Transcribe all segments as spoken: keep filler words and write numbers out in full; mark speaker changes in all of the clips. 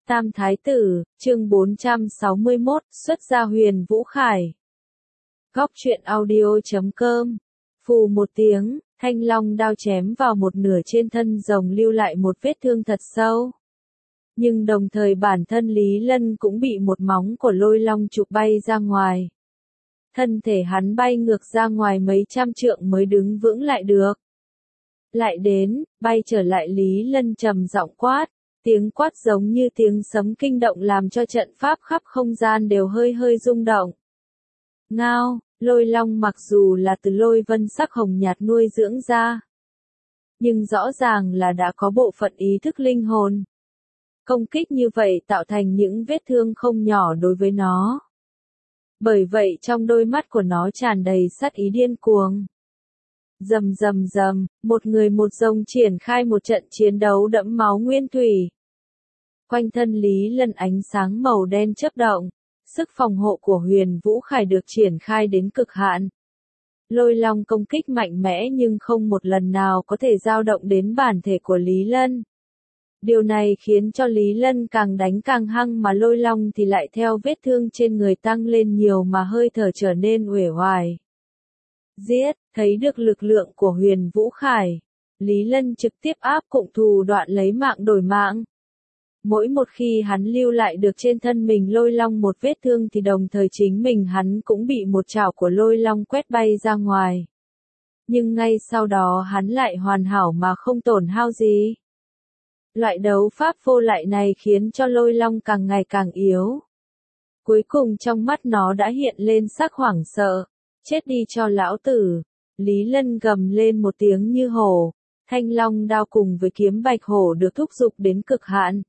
Speaker 1: Tam Thái Tử, chương bốn trăm sáu mươi mốt, xuất gia Huyền Vũ Khải. Góc truyện audio chấm com. Phù một tiếng, thanh long đao chém vào một nửa trên thân rồng lưu lại một vết thương thật sâu. Nhưng đồng thời bản thân Lý Lân cũng bị một móng của lôi long chụp bay ra ngoài. Thân thể hắn bay ngược ra ngoài mấy trăm trượng mới đứng vững lại được. Lại đến, bay trở lại Lý Lân trầm giọng quát. Tiếng quát giống như tiếng sấm kinh động làm cho trận pháp khắp không gian đều hơi hơi rung động. Ngao, lôi long mặc dù là từ lôi vân sắc hồng nhạt nuôi dưỡng ra, nhưng rõ ràng là đã có bộ phận ý thức linh hồn. Công kích như vậy tạo thành những vết thương không nhỏ đối với nó. Bởi vậy trong đôi mắt của nó tràn đầy sát ý điên cuồng. Rầm rầm rầm, một người một rồng triển khai một trận chiến đấu đẫm máu nguyên thủy. Quanh thân Lý Lân ánh sáng màu đen chớp động, sức phòng hộ của Huyền Vũ Khải được triển khai đến cực hạn. Lôi long công kích mạnh mẽ nhưng không một lần nào có thể dao động đến bản thể của Lý Lân. Điều này khiến cho Lý Lân càng đánh càng hăng mà lôi long thì lại theo vết thương trên người tăng lên nhiều mà hơi thở trở nên uể oải. Giết, thấy được lực lượng của Huyền Vũ Khải, Lý Lân trực tiếp áp cụm thù đoạn lấy mạng đổi mạng. Mỗi một khi hắn lưu lại được trên thân mình lôi long một vết thương thì đồng thời chính mình hắn cũng bị một chảo của lôi long quét bay ra ngoài. Nhưng ngay sau đó hắn lại hoàn hảo mà không tổn hao gì. Loại đấu pháp vô lại này khiến cho lôi long càng ngày càng yếu. Cuối cùng trong mắt nó đã hiện lên sắc hoảng sợ. Chết đi cho lão tử. Lý Lân gầm lên một tiếng như hổ. Thanh long đao cùng với kiếm bạch hổ được thúc giục đến cực hạn.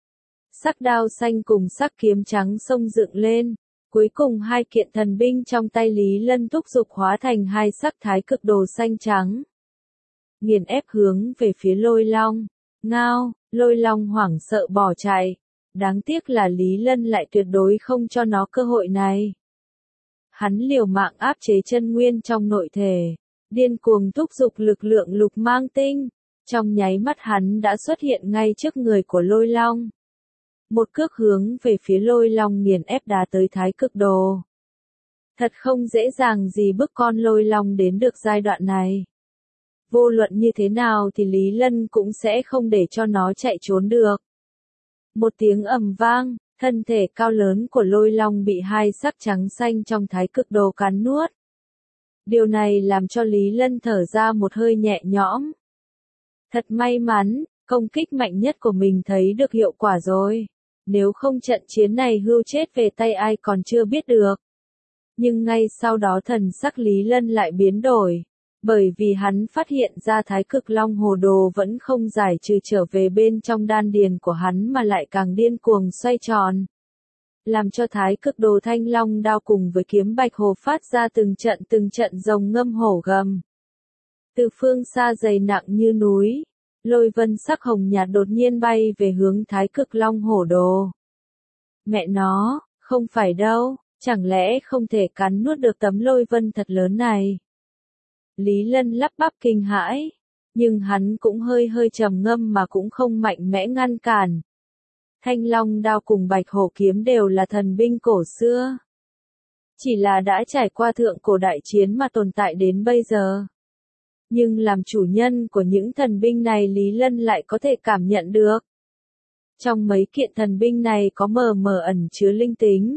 Speaker 1: Sắc đao xanh cùng sắc kiếm trắng xông dựng lên. Cuối cùng hai kiện thần binh trong tay Lý Lân thúc giục hóa thành hai sắc thái cực đồ xanh trắng. Nghiền ép hướng về phía lôi long. Ngao, lôi long hoảng sợ bỏ chạy. Đáng tiếc là Lý Lân lại tuyệt đối không cho nó cơ hội này. Hắn liều mạng áp chế chân nguyên trong nội thể. Điên cuồng thúc giục lực lượng lục mang tinh. Trong nháy mắt hắn đã xuất hiện ngay trước người của lôi long. Một cước hướng về phía lôi long nghiền ép đá tới thái cực đồ. Thật không dễ dàng gì bức con lôi long đến được giai đoạn này. Vô luận như thế nào thì Lý Lân cũng sẽ không để cho nó chạy trốn được. Một tiếng ầm vang, thân thể cao lớn của lôi long bị hai sắc trắng xanh trong thái cực đồ cắn nuốt. Điều này làm cho Lý Lân thở ra một hơi nhẹ nhõm. Thật may mắn, công kích mạnh nhất của mình thấy được hiệu quả rồi. Nếu không trận chiến này hưu chết về tay ai còn chưa biết được. Nhưng ngay sau đó thần sắc Lý Lân lại biến đổi. Bởi vì hắn phát hiện ra thái cực long hồ đồ vẫn không giải trừ trở về bên trong đan điền của hắn mà lại càng điên cuồng xoay tròn. Làm cho thái cực đồ thanh long đao cùng với kiếm bạch hồ phát ra từng trận từng trận rồng ngâm hổ gầm. Từ phương xa dày nặng như núi. Lôi vân sắc hồng nhạt đột nhiên bay về hướng thái cực long hổ đồ. Mẹ nó, không phải đâu, chẳng lẽ không thể cắn nuốt được tấm lôi vân thật lớn này. Lý Lân lắp bắp kinh hãi, nhưng hắn cũng hơi hơi trầm ngâm mà cũng không mạnh mẽ ngăn cản. Thanh long đao cùng bạch hổ kiếm đều là thần binh cổ xưa. Chỉ là đã trải qua thượng cổ đại chiến mà tồn tại đến bây giờ. Nhưng làm chủ nhân của những thần binh này Lý Lân lại có thể cảm nhận được. Trong mấy kiện thần binh này có mờ mờ ẩn chứa linh tính.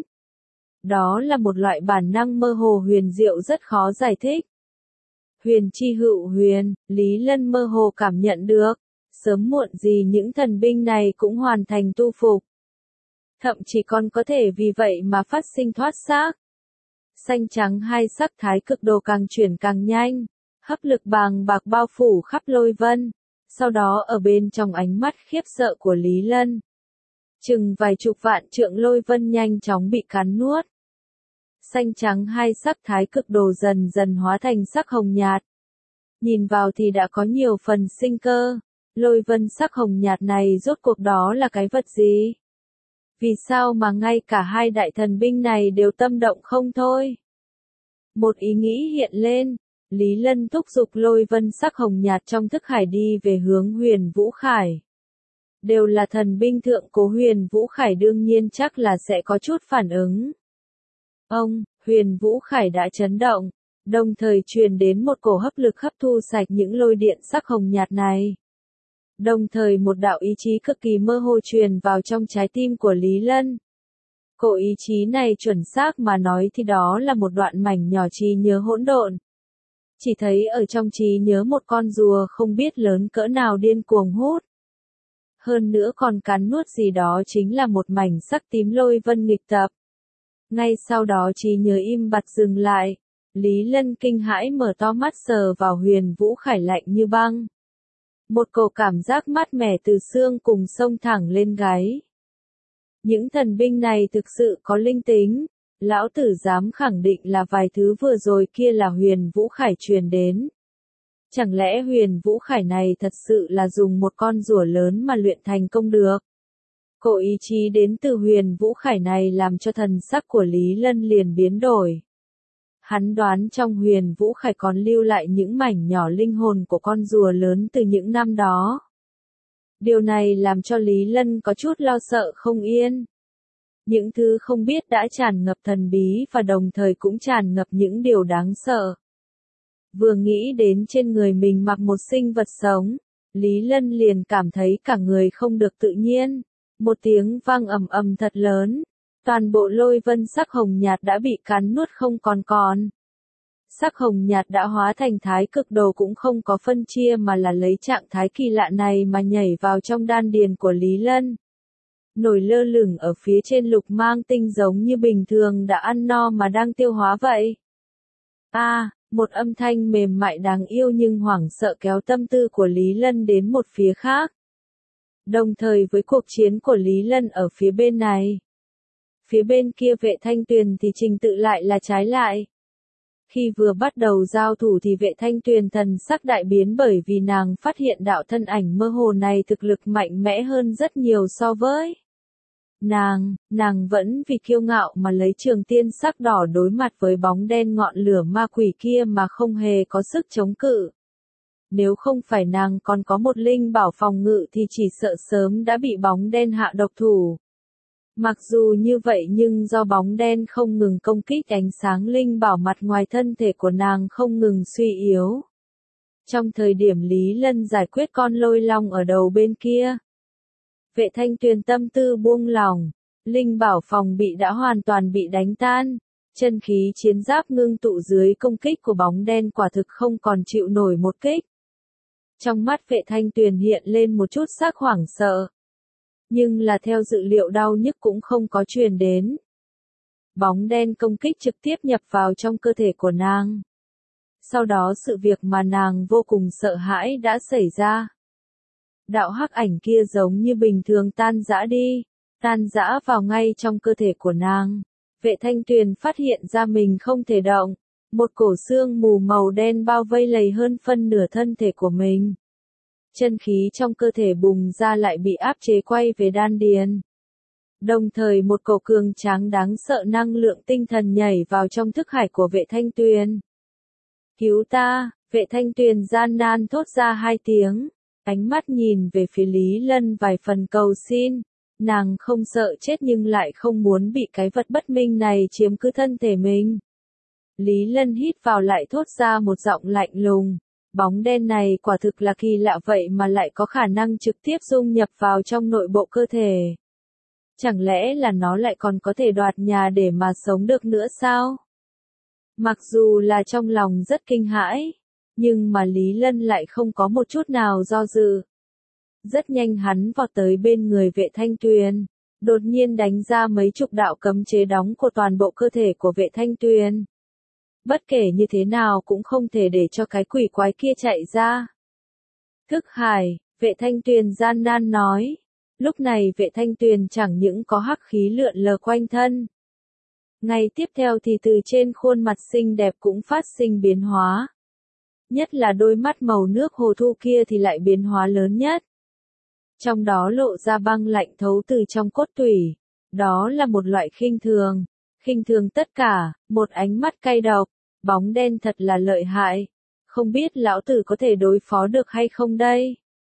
Speaker 1: Đó là một loại bản năng mơ hồ huyền diệu rất khó giải thích. Huyền chi hữu huyền, Lý Lân mơ hồ cảm nhận được. Sớm muộn gì những thần binh này cũng hoàn thành tu phục. Thậm chí còn có thể vì vậy mà phát sinh thoát xác. Xanh trắng hai sắc thái cực đồ càng chuyển càng nhanh. Hấp lực bàng bạc bao phủ khắp lôi vân, sau đó ở bên trong ánh mắt khiếp sợ của Lý Lân. Chừng vài chục vạn trượng lôi vân nhanh chóng bị cắn nuốt. Xanh trắng hai sắc thái cực đồ dần dần hóa thành sắc hồng nhạt. Nhìn vào thì đã có nhiều phần sinh cơ, lôi vân sắc hồng nhạt này rốt cuộc đó là cái vật gì? Vì sao mà ngay cả hai đại thần binh này đều tâm động không thôi? Một ý nghĩ hiện lên. Lý Lân thúc giục lôi vân sắc hồng nhạt trong thức hải đi về hướng Huyền Vũ Khải. Đều là thần binh thượng cố Huyền Vũ Khải đương nhiên chắc là sẽ có chút phản ứng. Ông, Huyền Vũ Khải đã chấn động, đồng thời truyền đến một cổ hấp lực hấp thu sạch những lôi điện sắc hồng nhạt này. Đồng thời một đạo ý chí cực kỳ mơ hồ truyền vào trong trái tim của Lý Lân. Cổ ý chí này chuẩn xác mà nói thì đó là một đoạn mảnh nhỏ trí nhớ hỗn độn. Chỉ thấy ở trong trí nhớ một con rùa không biết lớn cỡ nào điên cuồng hút. Hơn nữa còn cắn nuốt gì đó chính là một mảnh sắc tím lôi vân nghịch tập. Ngay sau đó trí nhớ im bặt dừng lại. Lý Lân kinh hãi mở to mắt sờ vào Huyền Vũ Khải lạnh như băng. Một cổ cảm giác mát mẻ từ xương cùng xông thẳng lên gáy. Những thần binh này thực sự có linh tính, lão tử dám khẳng định là vài thứ vừa rồi kia là Huyền Vũ Khải truyền đến. Chẳng lẽ Huyền Vũ Khải này thật sự là dùng một con rùa lớn mà luyện thành công được? Cổ ý chí đến từ Huyền Vũ Khải này làm cho thần sắc của Lý Lân liền biến đổi. Hắn đoán trong Huyền Vũ Khải còn lưu lại những mảnh nhỏ linh hồn của con rùa lớn từ những năm đó. Điều này làm cho Lý Lân có chút lo sợ không yên. Những thứ không biết đã tràn ngập thần bí và đồng thời cũng tràn ngập những điều đáng sợ. Vừa nghĩ đến trên người mình mặc một sinh vật sống, Lý Lân liền cảm thấy cả người không được tự nhiên. Một tiếng vang ầm ầm thật lớn. Toàn bộ lôi vân sắc hồng nhạt đã bị cắn nuốt không còn còn. Sắc hồng nhạt đã hóa thành thái cực đồ cũng không có phân chia mà là lấy trạng thái kỳ lạ này mà nhảy vào trong đan điền của Lý Lân. Nổi lơ lửng ở phía trên lục mang tinh giống như bình thường đã ăn no mà đang tiêu hóa vậy. A, à, một âm thanh mềm mại đáng yêu nhưng hoảng sợ kéo tâm tư của Lý Lân đến một phía khác. Đồng thời với cuộc chiến của Lý Lân ở phía bên này. Phía bên kia Vệ Thanh Tuyền thì trình tự lại là trái lại. Khi vừa bắt đầu giao thủ thì Vệ Thanh Tuyền thần sắc đại biến bởi vì nàng phát hiện đạo thân ảnh mơ hồ này thực lực mạnh mẽ hơn rất nhiều so với nàng, nàng vẫn vì kiêu ngạo mà lấy trường tiên sắc đỏ đối mặt với bóng đen ngọn lửa ma quỷ kia mà không hề có sức chống cự. Nếu không phải nàng còn có một linh bảo phòng ngự thì chỉ sợ sớm đã bị bóng đen hạ độc thủ. Mặc dù như vậy nhưng do bóng đen không ngừng công kích ánh sáng linh bảo mặt ngoài thân thể của nàng không ngừng suy yếu. Trong thời điểm Lý Lân giải quyết con lôi long ở đầu bên kia, Vệ Thanh Tuyền tâm tư buông lỏng, linh bảo phòng bị đã hoàn toàn bị đánh tan, chân khí chiến giáp ngưng tụ dưới công kích của bóng đen quả thực không còn chịu nổi một kích. Trong mắt Vệ Thanh Tuyền hiện lên một chút sắc hoảng sợ. Nhưng là theo dự liệu đau nhức cũng không có truyền đến. Bóng đen công kích trực tiếp nhập vào trong cơ thể của nàng. Sau đó sự việc mà nàng vô cùng sợ hãi đã xảy ra. Đạo hắc ảnh kia giống như bình thường tan rã đi, tan rã vào ngay trong cơ thể của nàng. Vệ Thanh Tuyền phát hiện ra mình không thể động. Một cổ xương mù màu đen bao vây lầy hơn phân nửa thân thể của mình. Chân khí trong cơ thể bùng ra lại bị áp chế quay về đan điền. Đồng thời một cổ cường tráng đáng sợ năng lượng tinh thần nhảy vào trong thức hải của Vệ Thanh Tuyền. Cứu ta, Vệ Thanh Tuyền gian nan thốt ra hai tiếng, ánh mắt nhìn về phía Lý Lân vài phần cầu xin. Nàng không sợ chết nhưng lại không muốn bị cái vật bất minh này chiếm cứ thân thể mình. Lý Lân hít vào lại thốt ra một giọng lạnh lùng. Bóng đen này quả thực là kỳ lạ vậy mà lại có khả năng trực tiếp dung nhập vào trong nội bộ cơ thể. Chẳng lẽ là nó lại còn có thể đoạt nhà để mà sống được nữa sao? Mặc dù là trong lòng rất kinh hãi, nhưng mà Lý Lân lại không có một chút nào do dự. Rất nhanh hắn vọt tới bên người Vệ Thanh Tuyền, đột nhiên đánh ra mấy chục đạo cấm chế đóng của toàn bộ cơ thể của Vệ Thanh Tuyền. Bất kể như thế nào cũng không thể để cho cái quỷ quái kia chạy ra. Thức hải, Vệ Thanh Tuyền gian nan nói. Lúc này Vệ Thanh Tuyền chẳng những có hắc khí lượn lờ quanh thân. Ngay tiếp theo thì từ trên khuôn mặt xinh đẹp cũng phát sinh biến hóa. Nhất là đôi mắt màu nước hồ thu kia thì lại biến hóa lớn nhất. Trong đó lộ ra băng lạnh thấu từ trong cốt tủy. Đó là một loại khinh thường. Khinh thường tất cả, một ánh mắt cay độc, bóng đen thật là lợi hại. Không biết lão tử có thể đối phó được hay không đây?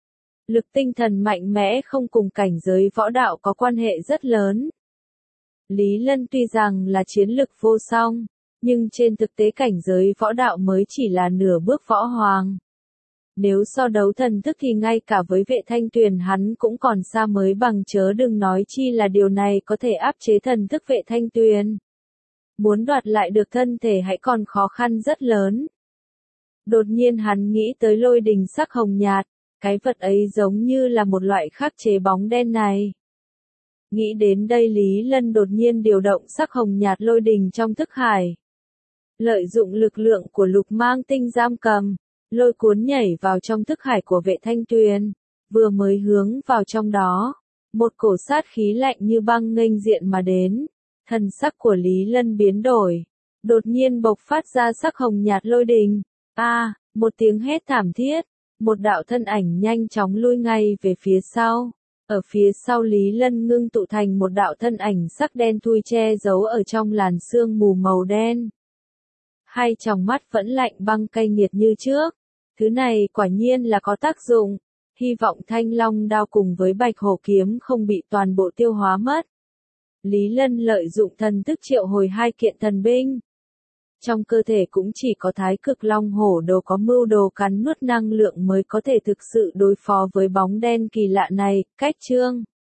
Speaker 1: Lực tinh thần mạnh mẽ không cùng cảnh giới võ đạo có quan hệ rất lớn. Lý Lân tuy rằng là chiến lực vô song, nhưng trên thực tế cảnh giới võ đạo mới chỉ là nửa bước võ hoàng. Nếu so đấu thần thức thì ngay cả với Vệ Thanh Tuyền hắn cũng còn xa mới bằng, chớ đừng nói chi là điều này có thể áp chế thần thức Vệ Thanh Tuyền. Muốn đoạt lại được thân thể hãy còn khó khăn rất lớn. Đột nhiên hắn nghĩ tới lôi đình sắc hồng nhạt, cái vật ấy giống như là một loại khắc chế bóng đen này. Nghĩ đến đây Lý Lân đột nhiên điều động sắc hồng nhạt lôi đình trong thức hải. Lợi dụng lực lượng của lục mang tinh giam cầm, lôi cuốn nhảy vào trong thức hải của Vệ Thanh Tuyền, vừa mới hướng vào trong đó. Một cổ sát khí lạnh như băng nghênh diện mà đến, thần sắc của Lý Lân biến đổi, đột nhiên bộc phát ra sắc hồng nhạt lôi đình. A, à, một tiếng hét thảm thiết, một đạo thân ảnh nhanh chóng lui ngay về phía sau. Ở phía sau Lý Lân ngưng tụ thành một đạo thân ảnh sắc đen thui che giấu ở trong làn sương mù màu đen. Hai tròng mắt vẫn lạnh băng cay nghiệt như trước. Thứ này quả nhiên là có tác dụng. Hy vọng Thanh Long đao cùng với Bạch Hổ kiếm không bị toàn bộ tiêu hóa mất. Lý Lân lợi dụng thần thức triệu hồi hai kiện thần binh. Trong cơ thể cũng chỉ có Thái Cực Long Hổ đồ có mưu đồ cắn nuốt năng lượng mới có thể thực sự đối phó với bóng đen kỳ lạ này. Cách chương